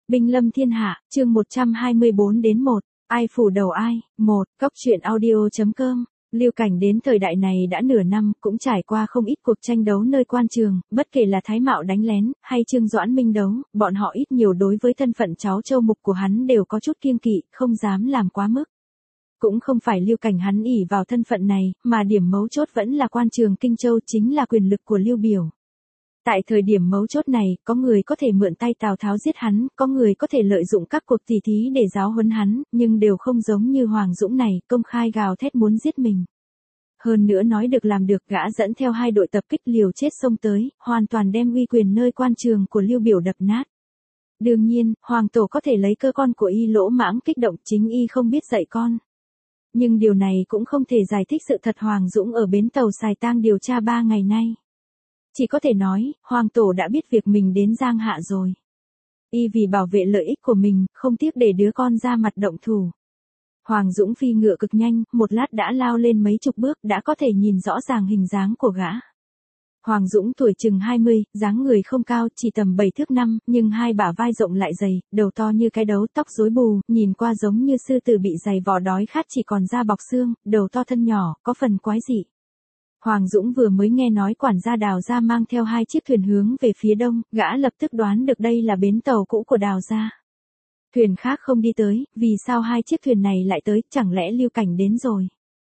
Binh lâm thiên hạ, chương 124-1, ai phủ đầu ai, 1, Cóc truyện audio.com. Lưu Cảnh đến thời đại này đã nửa năm, cũng trải qua không ít cuộc tranh đấu nơi quan trường, bất kể là Thái Mạo đánh lén, hay Trương Doãn minh đấu, bọn họ ít nhiều đối với thân phận cháu Châu Mục của hắn đều có chút kiêng kỵ, không dám làm quá mức. Cũng không phải Lưu Cảnh hắn ỷ vào thân phận này, mà điểm mấu chốt vẫn là quan trường Kinh Châu, chính là quyền lực của Lưu Biểu. Tại thời điểm mấu chốt này, có người có thể mượn tay Tào Tháo giết hắn, có người có thể lợi dụng các cuộc tỉ thí để giáo huấn hắn, nhưng đều không giống như Hoàng Dũng này, công khai gào thét muốn giết mình. Hơn nữa nói được làm được, gã dẫn theo hai đội tập kích liều chết xông tới, hoàn toàn đem uy quyền nơi quan trường của Lưu Biểu đập nát. Đương nhiên, Hoàng Tổ có thể lấy cơ con của y lỗ mãng kích động, chính y không biết dạy con. Nhưng điều này cũng không thể giải thích sự thật Hoàng Dũng ở bến tàu Sài Tang điều tra 3 ngày nay. Chỉ có thể nói, Hoàng Tổ đã biết việc mình đến Giang Hạ rồi. Y vì bảo vệ lợi ích của mình, không tiếc để đứa con ra mặt động thủ. Hoàng Dũng phi ngựa cực nhanh, một lát đã lao lên mấy chục bước, đã có thể nhìn rõ ràng hình dáng của gã. Hoàng Dũng tuổi chừng 20, dáng người không cao, chỉ tầm 7 thước 5, nhưng hai bả vai rộng lại dày, đầu to như cái đấu, tóc rối bù, nhìn qua giống như sư tử bị dày vò đói khát chỉ còn da bọc xương, đầu to thân nhỏ, có phần quái dị. Hoàng Dũng vừa mới nghe nói quản gia Đào gia mang theo 2 chiếc thuyền hướng về phía đông, gã lập tức đoán được đây là bến tàu cũ của Đào gia. Thuyền khác không đi tới, vì sao 2 chiếc thuyền này lại tới, chẳng lẽ Lưu Cảnh đến rồi?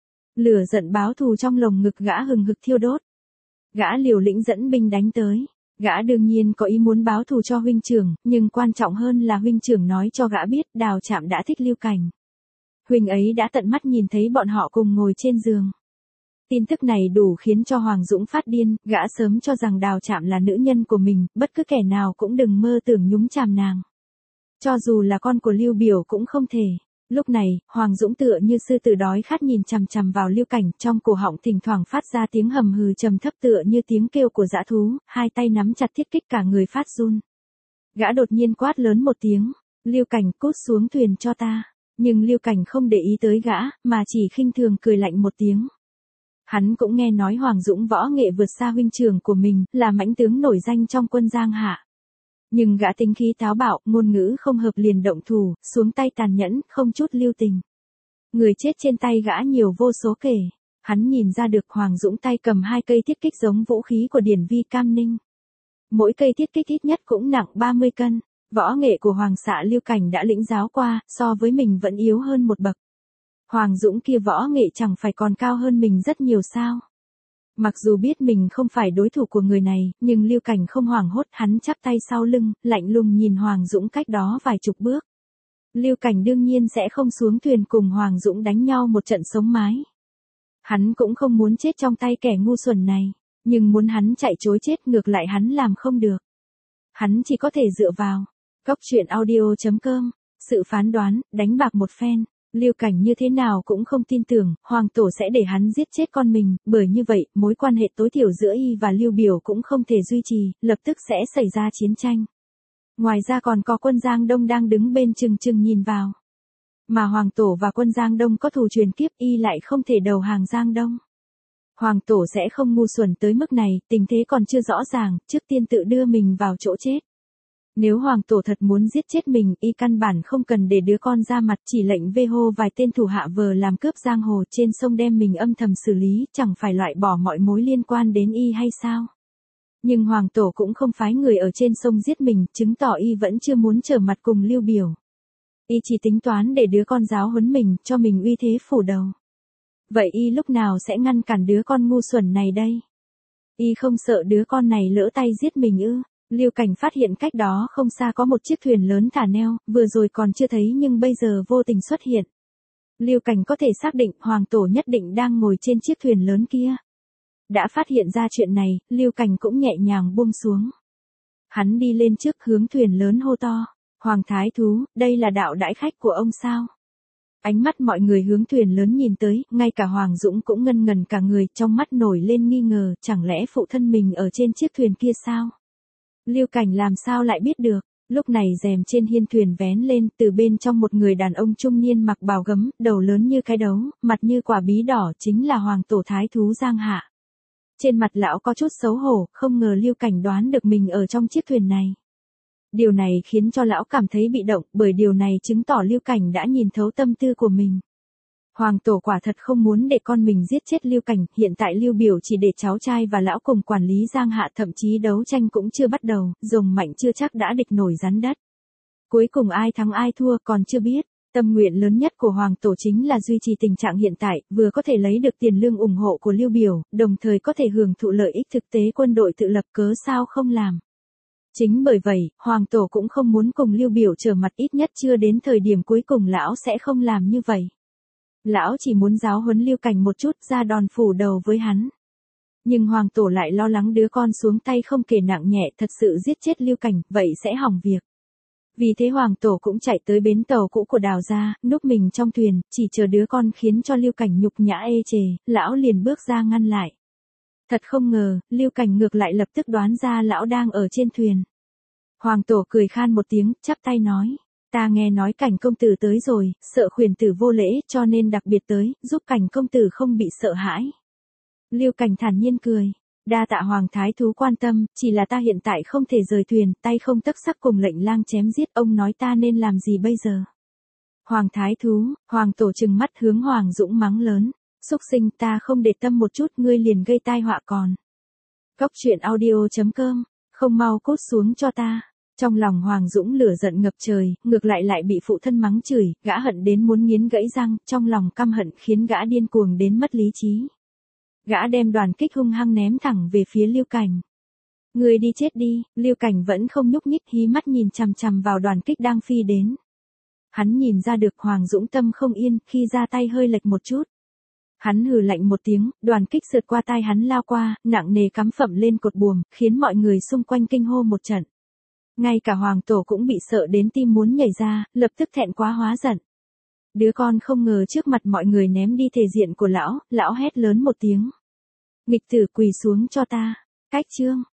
Lửa giận báo thù trong lồng ngực gã hừng hực thiêu đốt. Gã liều lĩnh dẫn binh đánh tới. Gã đương nhiên có ý muốn báo thù cho huynh trưởng, nhưng quan trọng hơn là huynh trưởng nói cho gã biết Đào Trạm đã thích Lưu Cảnh. Huynh ấy đã tận mắt nhìn thấy bọn họ cùng ngồi trên giường. Tin tức này đủ khiến cho Hoàng Dũng phát điên, gã sớm cho rằng Đào Trạm là nữ nhân của mình, bất cứ kẻ nào cũng đừng mơ tưởng nhúng chàm nàng. Cho dù là con của Lưu Biểu cũng không thể. Lúc này, Hoàng Dũng tựa như sư tử đói khát nhìn chằm chằm vào Lưu Cảnh, trong cổ họng thỉnh thoảng phát ra tiếng hầm hừ trầm thấp tựa như tiếng kêu của dã thú, hai tay nắm chặt thiết kích cả người phát run. Gã đột nhiên quát lớn một tiếng, Lưu Cảnh cút xuống thuyền cho ta. Nhưng Lưu Cảnh không để ý tới gã, mà chỉ khinh thường cười lạnh một tiếng. Hắn cũng nghe nói Hoàng Dũng võ nghệ vượt xa huynh trưởng của mình, là mãnh tướng nổi danh trong quân Giang Hạ. Nhưng gã tính khí táo bạo, ngôn ngữ không hợp liền động thủ, xuống tay tàn nhẫn, không chút lưu tình. Người chết trên tay gã nhiều vô số kể. Hắn nhìn ra được Hoàng Dũng tay cầm 2 cây thiết kích giống vũ khí của Điển Vi Cam Ninh. Mỗi cây thiết kích ít nhất cũng nặng 30 cân. Võ nghệ của Hoàng xạ Lưu Cảnh đã lĩnh giáo qua, so với mình vẫn yếu hơn một bậc. Hoàng Dũng kia võ nghệ chẳng phải còn cao hơn mình rất nhiều sao. Mặc dù biết mình không phải đối thủ của người này, nhưng Lưu Cảnh không hoảng hốt, hắn chắp tay sau lưng, lạnh lùng nhìn Hoàng Dũng cách đó vài chục bước. Lưu Cảnh đương nhiên sẽ không xuống thuyền cùng Hoàng Dũng đánh nhau một trận sống mái. Hắn cũng không muốn chết trong tay kẻ ngu xuẩn này, nhưng muốn hắn chạy trối chết ngược lại hắn làm không được. Hắn chỉ có thể dựa vào Cóc truyện audio.com, sự phán đoán, đánh bạc một phen. Lưu Cảnh như thế nào cũng không tin tưởng, Hoàng Tổ sẽ để hắn giết chết con mình, bởi như vậy, mối quan hệ tối thiểu giữa y và Lưu Biểu cũng không thể duy trì, lập tức sẽ xảy ra chiến tranh. Ngoài ra còn có quân Giang Đông đang đứng bên chừng chừng nhìn vào. Mà Hoàng Tổ và quân Giang Đông có thù truyền kiếp, y lại không thể đầu hàng Giang Đông. Hoàng Tổ sẽ không ngu xuẩn tới mức này, tình thế còn chưa rõ ràng, trước tiên tự đưa mình vào chỗ chết. Nếu Hoàng Tổ thật muốn giết chết mình, y căn bản không cần để đứa con ra mặt, chỉ lệnh vê hô vài tên thủ hạ vờ làm cướp giang hồ trên sông đem mình âm thầm xử lý, chẳng phải loại bỏ mọi mối liên quan đến y hay sao? Nhưng Hoàng Tổ cũng không phái người ở trên sông giết mình, chứng tỏ y vẫn chưa muốn trở mặt cùng Lưu Biểu. Y chỉ tính toán để đứa con giáo huấn mình, cho mình uy thế phủ đầu. Vậy y lúc nào sẽ ngăn cản đứa con ngu xuẩn này đây? Y không sợ đứa con này lỡ tay giết mình ư? Lưu Cảnh phát hiện cách đó không xa có một chiếc thuyền lớn thả neo, vừa rồi còn chưa thấy nhưng bây giờ vô tình xuất hiện. Lưu Cảnh có thể xác định Hoàng Tổ nhất định đang ngồi trên chiếc thuyền lớn kia. Đã phát hiện ra chuyện này, Lưu Cảnh cũng nhẹ nhàng buông xuống. Hắn đi lên trước hướng thuyền lớn hô to, Hoàng Thái Thú, đây là đạo đãi khách của ông sao? Ánh mắt mọi người hướng thuyền lớn nhìn tới, ngay cả Hoàng Dũng cũng ngân ngần cả người, trong mắt nổi lên nghi ngờ, chẳng lẽ phụ thân mình ở trên chiếc thuyền kia sao? Lưu Cảnh làm sao lại biết được, lúc này rèm trên hiên thuyền vén lên, từ bên trong một người đàn ông trung niên mặc bào gấm, đầu lớn như cái đấu, mặt như quả bí đỏ chính là Hoàng Tổ Thái Thú Giang Hạ. Trên mặt lão có chút xấu hổ, không ngờ Lưu Cảnh đoán được mình ở trong chiếc thuyền này. Điều này khiến cho lão cảm thấy bị động, bởi điều này chứng tỏ Lưu Cảnh đã nhìn thấu tâm tư của mình. Hoàng tổ quả thật không muốn để con mình giết chết Lưu Cảnh, hiện tại Lưu Biểu chỉ để cháu trai và lão cùng quản lý Giang Hạ, thậm chí đấu tranh cũng chưa bắt đầu, rồng mạnh chưa chắc đã địch nổi rắn đất. Cuối cùng ai thắng ai thua còn chưa biết. Tâm nguyện lớn nhất của Hoàng tổ chính là duy trì tình trạng hiện tại, vừa có thể lấy được tiền lương ủng hộ của Lưu Biểu, đồng thời có thể hưởng thụ lợi ích thực tế quân đội tự lập, cớ sao không làm. Chính bởi vậy, Hoàng tổ cũng không muốn cùng Lưu Biểu trở mặt, ít nhất chưa đến thời điểm cuối cùng lão sẽ không làm như vậy. Lão chỉ muốn giáo huấn Lưu Cảnh một chút, ra đòn phủ đầu với hắn. Nhưng Hoàng tổ lại lo lắng đứa con xuống tay không kể nặng nhẹ thật sự giết chết Lưu Cảnh, vậy sẽ hỏng việc. Vì thế Hoàng tổ cũng chạy tới bến tàu cũ của Đào gia, núp mình trong thuyền, chỉ chờ đứa con khiến cho Lưu Cảnh nhục nhã ê chề, lão liền bước ra ngăn lại. Thật không ngờ, Lưu Cảnh ngược lại lập tức đoán ra lão đang ở trên thuyền. Hoàng tổ cười khan một tiếng, chắp tay nói, ta nghe nói Cảnh công tử tới rồi, sợ khuyển tử vô lễ cho nên đặc biệt tới, giúp Cảnh công tử không bị sợ hãi. Lưu Cảnh thản nhiên cười. Đa tạ Hoàng thái thú quan tâm, chỉ là ta hiện tại không thể rời thuyền, tay không tấc sắc cùng lệnh lang chém giết, ông nói ta nên làm gì bây giờ? Hoàng thái thú, Hoàng tổ trừng mắt hướng Hoàng Dũng mắng lớn, xúc sinh, ta không để tâm một chút ngươi liền gây tai họa còn. Cốc truyện audio.com, không mau cút xuống cho ta. Trong lòng Hoàng Dũng lửa giận ngập trời, ngược lại bị phụ thân mắng chửi, gã hận đến muốn nghiến gãy răng, trong lòng căm hận khiến gã điên cuồng đến mất lý trí. Gã đem đoàn kích hung hăng ném thẳng về phía Lưu Cảnh. Người đi chết đi, Lưu Cảnh vẫn không nhúc nhích, hí mắt nhìn chằm chằm vào đoàn kích đang phi đến. Hắn nhìn ra được Hoàng Dũng tâm không yên, khi ra tay hơi lệch một chút. Hắn hừ lạnh một tiếng, đoàn kích sượt qua tai hắn lao qua, nặng nề cắm phậm lên cột buồm, khiến mọi người xung quanh kinh hô một trận. Ngay cả Hoàng tổ cũng bị sợ đến tim muốn nhảy ra, lập tức thẹn quá hóa giận. Đứa con không ngờ trước mặt mọi người ném đi thể diện của lão hét lớn một tiếng. Nghịch tử quỳ xuống cho ta. Cách chương.